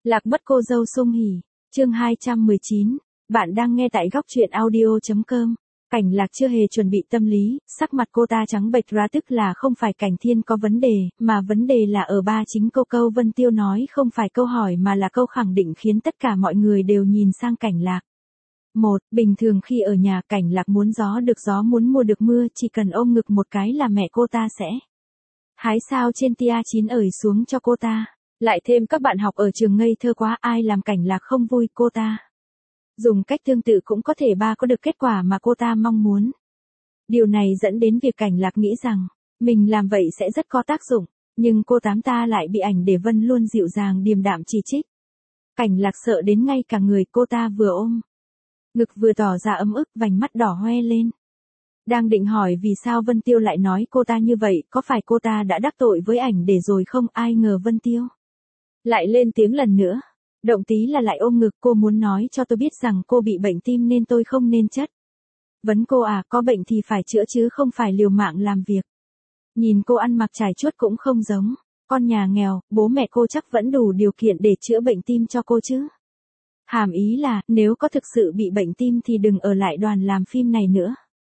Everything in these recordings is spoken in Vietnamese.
Lạc mất cô dâu Sung Hỉ, chương 219, bạn đang nghe tại góc truyện audio.com. Cảnh Lạc chưa hề chuẩn bị tâm lý, sắc mặt cô ta trắng bệch ra, tức là không phải Cảnh Thiên có vấn đề, mà vấn đề là ở ba chính câu Vân Tiêu nói không phải câu hỏi mà là câu khẳng định khiến tất cả mọi người đều nhìn sang Cảnh Lạc. Bình thường khi ở nhà Cảnh Lạc muốn gió được gió muốn mưa được mưa, chỉ cần ôm ngực một cái là mẹ cô ta sẽ hái sao trên tia 9 ởi xuống cho cô ta. Lại thêm các bạn học ở trường ngây thơ quá, ai làm Cảnh Lạc không vui, cô ta dùng cách tương tự cũng có thể có được kết quả mà cô ta mong muốn. Điều này dẫn đến việc Cảnh Lạc nghĩ rằng mình làm vậy sẽ rất có tác dụng, nhưng cô ta lại bị Ảnh Để Vân luôn dịu dàng điềm đạm chỉ trích. Cảnh Lạc sợ đến ngay cả người cô ta vừa ôm ngực vừa tỏ ra ấm ức, vành mắt đỏ hoe lên. Đang định hỏi vì sao Vân Tiêu lại nói cô ta như vậy, có phải cô ta đã đắc tội với Ảnh Để rồi không, ai ngờ Vân Tiêu lại lên tiếng lần nữa. Động tí là lại ôm ngực, cô muốn nói cho tôi biết rằng cô bị bệnh tim nên tôi không nên chất vấn cô à, có bệnh thì phải chữa chứ không phải liều mạng làm việc. Nhìn cô ăn mặc trải chuốt cũng không giống con nhà nghèo, bố mẹ cô chắc vẫn đủ điều kiện để chữa bệnh tim cho cô chứ. Hàm ý là, nếu có thực sự bị bệnh tim thì đừng ở lại đoàn làm phim này nữa.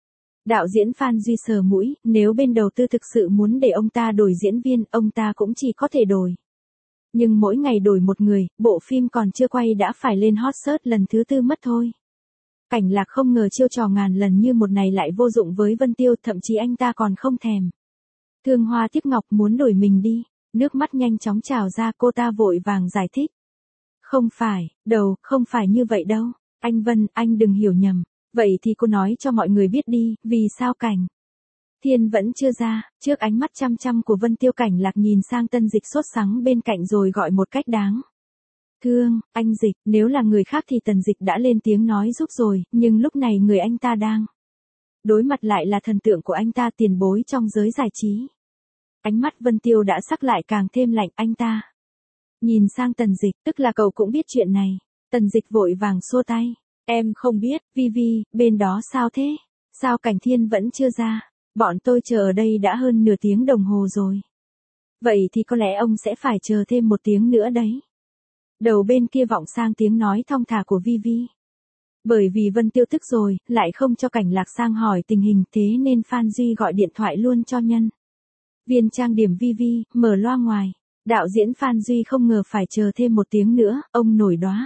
Đạo diễn Phan Duy sờ mũi, nếu bên đầu tư thực sự muốn để ông ta đổi diễn viên, ông ta cũng chỉ có thể đổi. Nhưng mỗi ngày đổi một người, bộ phim còn chưa quay đã phải lên hot search lần thứ 4 mất thôi. Cảnh Lạc không ngờ chiêu trò ngàn lần như một này lại vô dụng với Vân Tiêu, thậm chí anh ta còn không thèm thương hoa tiếc ngọc muốn đổi mình đi. Nước mắt nhanh chóng trào ra, cô ta vội vàng giải thích. Không phải, không phải như vậy đâu. Anh Vân, anh đừng hiểu nhầm. Vậy thì cô nói cho mọi người biết đi, vì sao Cảnh Thiên vẫn chưa ra. Trước ánh mắt chăm chăm của Vân Tiêu, Cảnh Lạc nhìn sang Tân Dịch sốt sắng bên cạnh rồi gọi một cách đáng thương, anh Dịch. Nếu là người khác thì Tần Dịch đã lên tiếng nói giúp rồi, nhưng lúc này người anh ta đang đối mặt lại là thần tượng của anh ta, tiền bối trong giới giải trí. Ánh mắt Vân Tiêu đã sắc lại càng thêm lạnh, anh ta nhìn sang Tần Dịch, tức là cậu cũng biết chuyện này. Tần Dịch vội vàng xua tay. Em không biết, Vi, bên đó sao thế? Sao Cảnh Thiên vẫn chưa ra? Bọn tôi chờ ở đây đã hơn nửa tiếng đồng hồ rồi. Vậy thì có lẽ ông sẽ phải chờ thêm 1 tiếng nữa đấy. Đầu bên kia vọng sang tiếng nói thong thả của Vi. Bởi vì Vân Tiêu tức rồi, lại không cho Cảnh Lạc sang hỏi tình hình, thế nên Phan Duy gọi điện thoại luôn cho nhân viên trang điểm Vi, mở loa ngoài. Đạo diễn Phan Duy không ngờ phải chờ thêm 1 tiếng nữa, ông nổi đoá.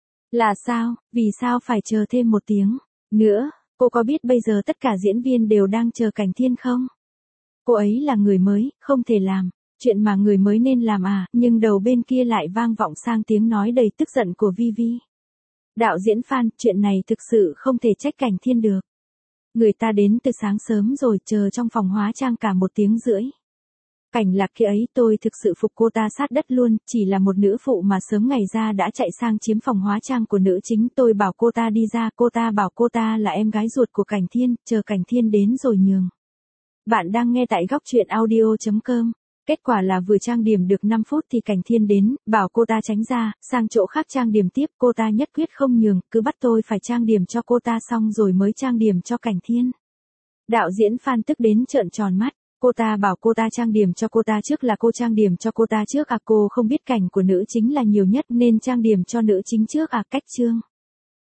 Là sao, vì sao phải chờ thêm 1 tiếng nữa? Cô có biết bây giờ tất cả diễn viên đều đang chờ Cảnh Thiên không? Cô ấy là người mới, không thể làm chuyện mà người mới nên làm à, nhưng đầu bên kia lại vang vọng sang tiếng nói đầy tức giận của Vi. Đạo diễn Phan, chuyện này thực sự không thể trách Cảnh Thiên được. Người ta đến từ sáng sớm rồi, chờ trong phòng hóa trang cả 1 tiếng rưỡi. Cảnh Lạc kia ấy, tôi thực sự phục cô ta sát đất luôn, chỉ là một nữ phụ mà sớm ngày ra đã chạy sang chiếm phòng hóa trang của nữ chính. Tôi bảo cô ta đi ra, cô ta bảo cô ta là em gái ruột của Cảnh Thiên, chờ Cảnh Thiên đến rồi nhường. Bạn đang nghe tại góc truyện audio.com. Kết quả là vừa trang điểm được 5 phút thì Cảnh Thiên đến, bảo cô ta tránh ra, sang chỗ khác trang điểm tiếp. Cô ta nhất quyết không nhường, cứ bắt tôi phải trang điểm cho cô ta xong rồi mới trang điểm cho Cảnh Thiên. Đạo diễn Phan tức đến trợn tròn mắt. Cô ta bảo cô ta trang điểm cho cô ta trước, là cô trang điểm cho cô ta trước à? Cô không biết cảnh của nữ chính là nhiều nhất nên trang điểm cho nữ chính trước à? Cách chương